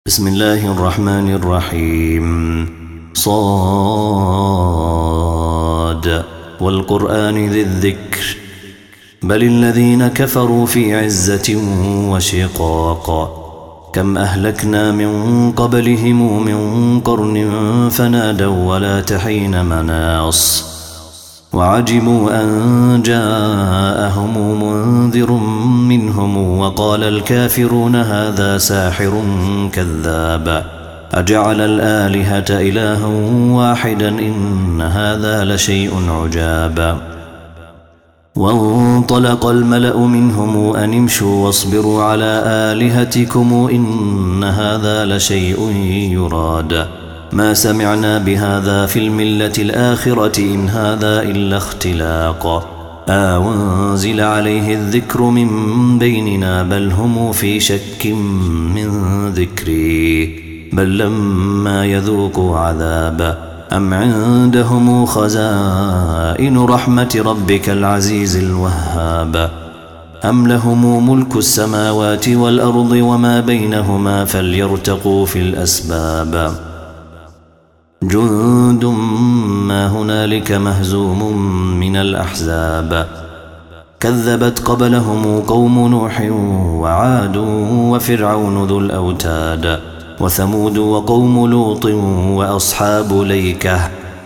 بسم الله الرحمن الرحيم. صاد والقرآن ذي الذكر بل الذين كفروا في عزة وشقاق كم أهلكنا من قبلهم من قرن فنادوا ولا تحين مناص وعجبوا أن جاءهم منذر منهم وقال الكافرون هذا ساحر كذاب أجعل الآلهة إلها واحدا إن هذا لشيء عجاب وانطلق الملأ منهم أن امشوا واصبروا على آلهتكم إن هذا لشيء يراد ما سمعنا بهذا في الملة الآخرة إن هذا إلا اختلاق وانزل عليه الذكر من بيننا بل هم في شك من ذكري بل لما يذوقوا عذاب أم عندهم خزائن رحمة ربك العزيز الوهاب أم لهم ملك السماوات والأرض وما بينهما فليرتقوا في الأسباب جند ما هنالك مهزوم من الأحزاب كذبت قبلهم قوم نوح وعاد وفرعون ذو الأوتاد وثمود وقوم لوط وأصحاب ليكة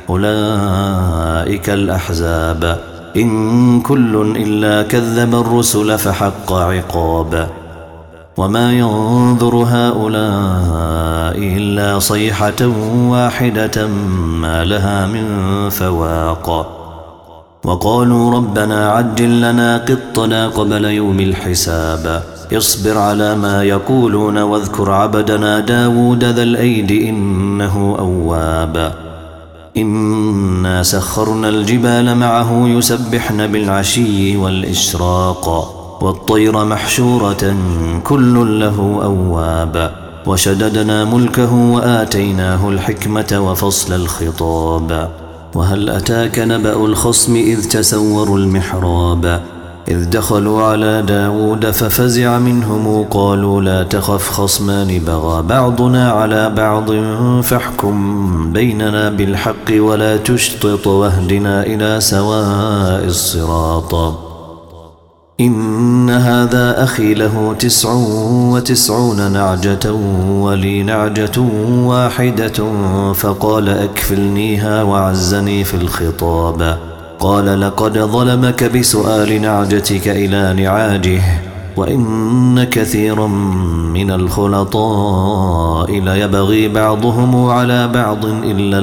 أولئك الأحزاب إن كل إلا كذب الرسل فحق عقاب وما ينظر هؤلاء إلا صيحة واحدة ما لها من فواق وقالوا ربنا عجل لنا قطنا قبل يوم الحساب اصبر على ما يقولون واذكر عبدنا داود ذا الأيد إنه أواب إنا سخرنا الجبال معه يسبحن بالعشي والإشراق والطير محشورة كل له أواب وشددنا ملكه وآتيناه الحكمة وفصل الخطاب وهل أتاك نبأ الخصم إذ تسوروا المحراب إذ دخلوا على داود ففزع منهم قالوا لا تخف خصمان بغى بعضنا على بعض فاحكم بيننا بالحق ولا تشطط واهدنا إلى سواء الصراط إن هذا أخي له 99 نعجة ولي نعجة واحدة فقال أكفلنيها وعزني في الخطاب قال لقد ظلمك بسؤال نعجتك إلى نعاجه وإن كثيرا من الخلطاء ليبغي بعضهم على بعض إلا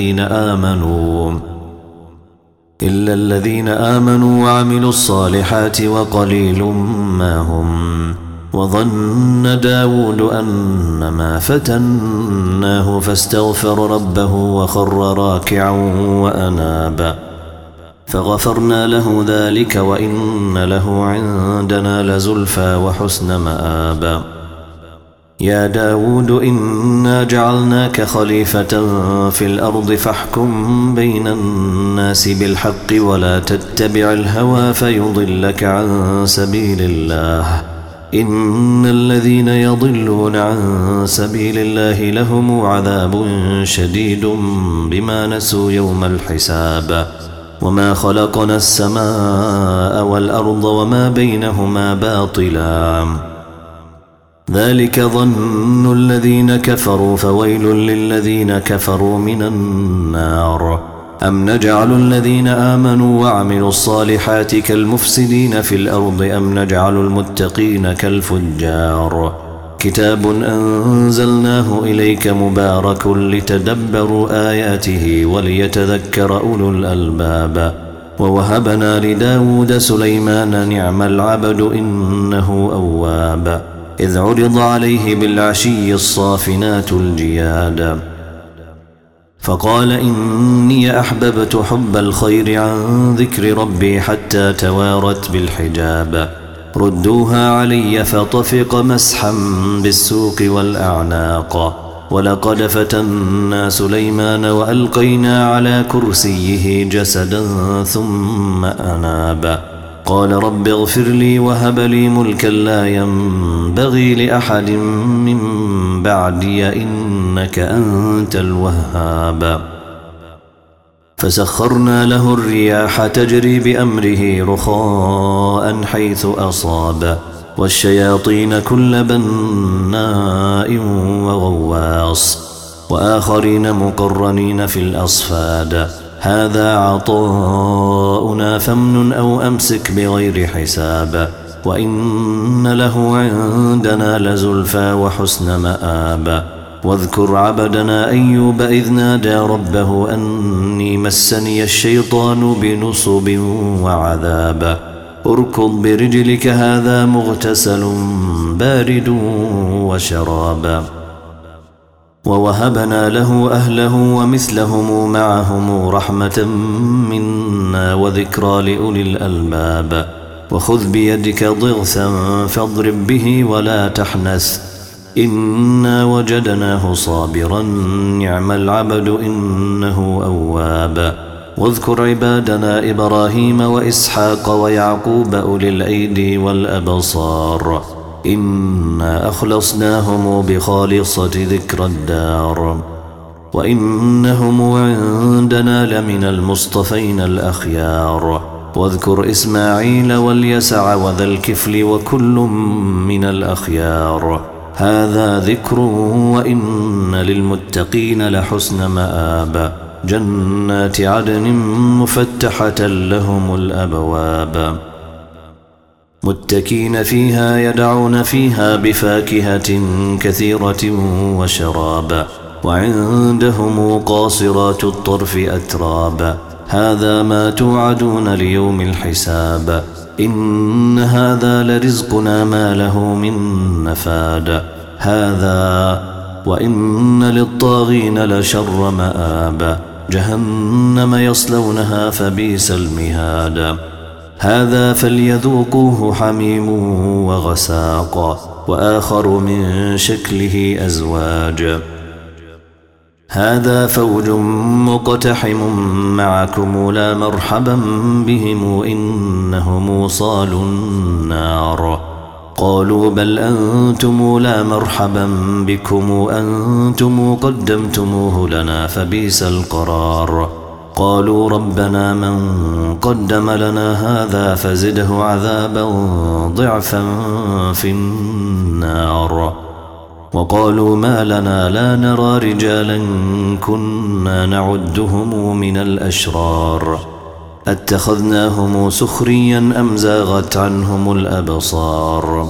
الذين آمنوا وعملوا الصالحات وقليل ما هم وظن داود أنما فتناه فاستغفر ربه وخر راكعا وأناب فغفرنا له ذلك وإن له عندنا لزلفى وحسن مآب يا داود إنا جعلناك خليفة في الأرض فاحكم بين الناس بالحق ولا تتبع الهوى فيضلك عن سبيل الله إن الذين يضلون عن سبيل الله لهم عذاب شديد بما نسوا يوم الحساب وما خلقنا السماء والأرض وما بينهما باطلا ذلك ظن الذين كفروا فويل للذين كفروا من النار أم نجعل الذين آمنوا وعملوا الصالحات كالمفسدين في الأرض أم نجعل المتقين كالفجار كتاب أنزلناه إليك مبارك لتدبروا آياته وليتذكر أولو الألباب ووهبنا لداود سليمان نعم العبد إنه أواب إذ عرض عليه بالعشي الصافنات الجياد فقال إني أحببت حب الخير عن ذكر ربي حتى توارت بالحجاب ردوها علي فطفق مسحا بالسوق والأعناق ولقد فتنا سليمان وألقينا على كرسيه جسدا ثم أناب قال رب اغفر لي وهب لي ملكا لا ينبغي لأحد من بعدي إنك أنت الوهاب فسخرنا له الرياح تجري بأمره رخاء حيث أصاب والشياطين كل بناء وغواص وآخرين مقرنين في الأصفاد هذا عطاؤنا فامنن أو أمسك بغير حساب وإن له عندنا لزلفى وحسن مآب واذكر عبدنا أيوب إذ نادى ربه أني مسني الشيطان بنصب وعذاب اركض برجلك هذا مغتسل بارد وشراب ووهبنا له أهله ومثلهم معهم رحمة منا وذكرى لأولي الألباب وخذ بيدك ضغثا فاضرب به ولا تحنث إنا وجدناه صابرا نعم العبد إنه أواب واذكر عبادنا إبراهيم وإسحاق ويعقوب أولي الأيدي والأبصار إنا أخلصناهم بخالصة ذكر الدار وإنهم عندنا لمن المصطفين الأخيار واذكر إسماعيل واليسع وذا الكفل وكل من الأخيار هذا ذكر وإن للمتقين لحسن مآب جنات عدن مفتحة لهم الأبواب متكين فيها يدعون فيها بفاكهة كثيرة وشراب وعندهم قاصرات الطرف أتراب هذا ما توعدون ليوم الحساب إن هذا لرزقنا ما له من نفاد هذا وإن للطاغين لشر مآب جهنم يصلونها فبئس المهاد هذا فليذوقوه حميم وغساق وآخر من شكله أزواج هذا فوج مقتحم معكم لا مرحبا بهم إنهم صالوا النار قالوا بل أنتم لا مرحبا بكم أنتم قدمتموه لنا فبئس القرار قالوا ربنا من قدم لنا هذا فزده عذابا ضعفا في النار وقالوا ما لنا لا نرى رجالا كنا نعدهم من الأشرار اتخذناهم سخريا أم زاغت عنهم الأبصار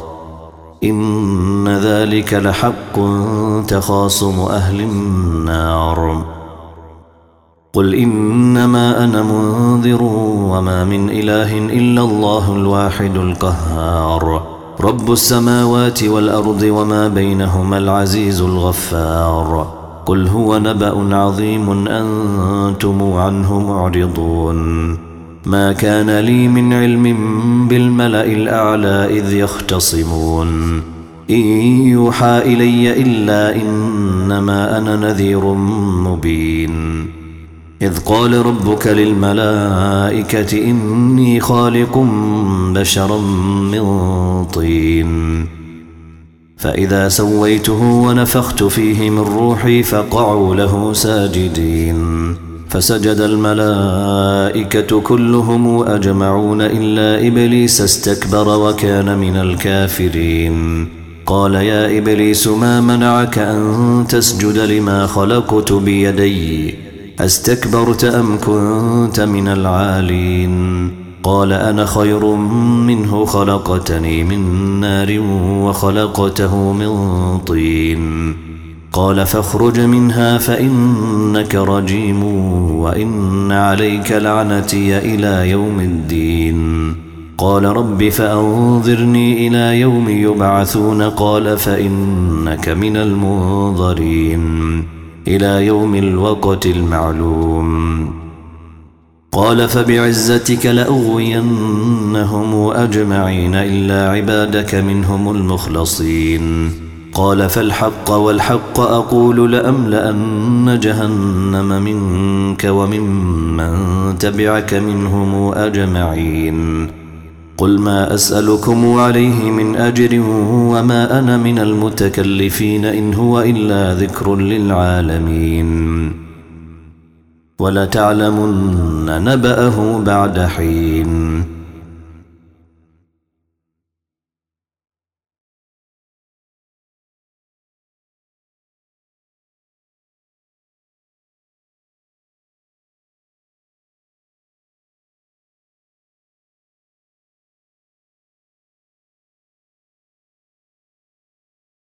إن ذلك لحق تخاصم أهل النار قل إنما أنا منذر وما من إله إلا الله الواحد القهار رب السماوات والأرض وما بينهما العزيز الغفار قل هو نبأ عظيم أنتم عنه معرضون ما كان لي من علم بالملأ الأعلى إذ يختصمون إن يوحى إلي إلا إنما أنا نذير مبين إذ قال ربك للملائكة إني خالق بشرا من طين فإذا سويته ونفخت فيه من روحي فقعوا له ساجدين فسجد الملائكة كلهم أجمعون إلا إبليس استكبر وكان من الكافرين قال يا إبليس ما منعك أن تسجد لما خلقت بيدي أستكبرت أم كنت من العالين قال أنا خير منه خلقتني من نار وخلقته من طين قال فاخرج منها فإنك رجيم وإن عليك لعنتي إلى يوم الدين قال رب فأنظرني إلى يوم يبعثون قال فإنك من المنظرين إلى يوم الوقت المعلوم قال فبعزتك لأغوينهم أجمعين إلا عبادك منهم المخلصين قال فالحق والحق أقول لأملأن جهنم منك وممن تبعك منهم أجمعين قل ما أسألكم عليه من أجر وما أنا من المتكلفين إن هو إلا ذكر للعالمين ولتعلمن نبأه بعد حين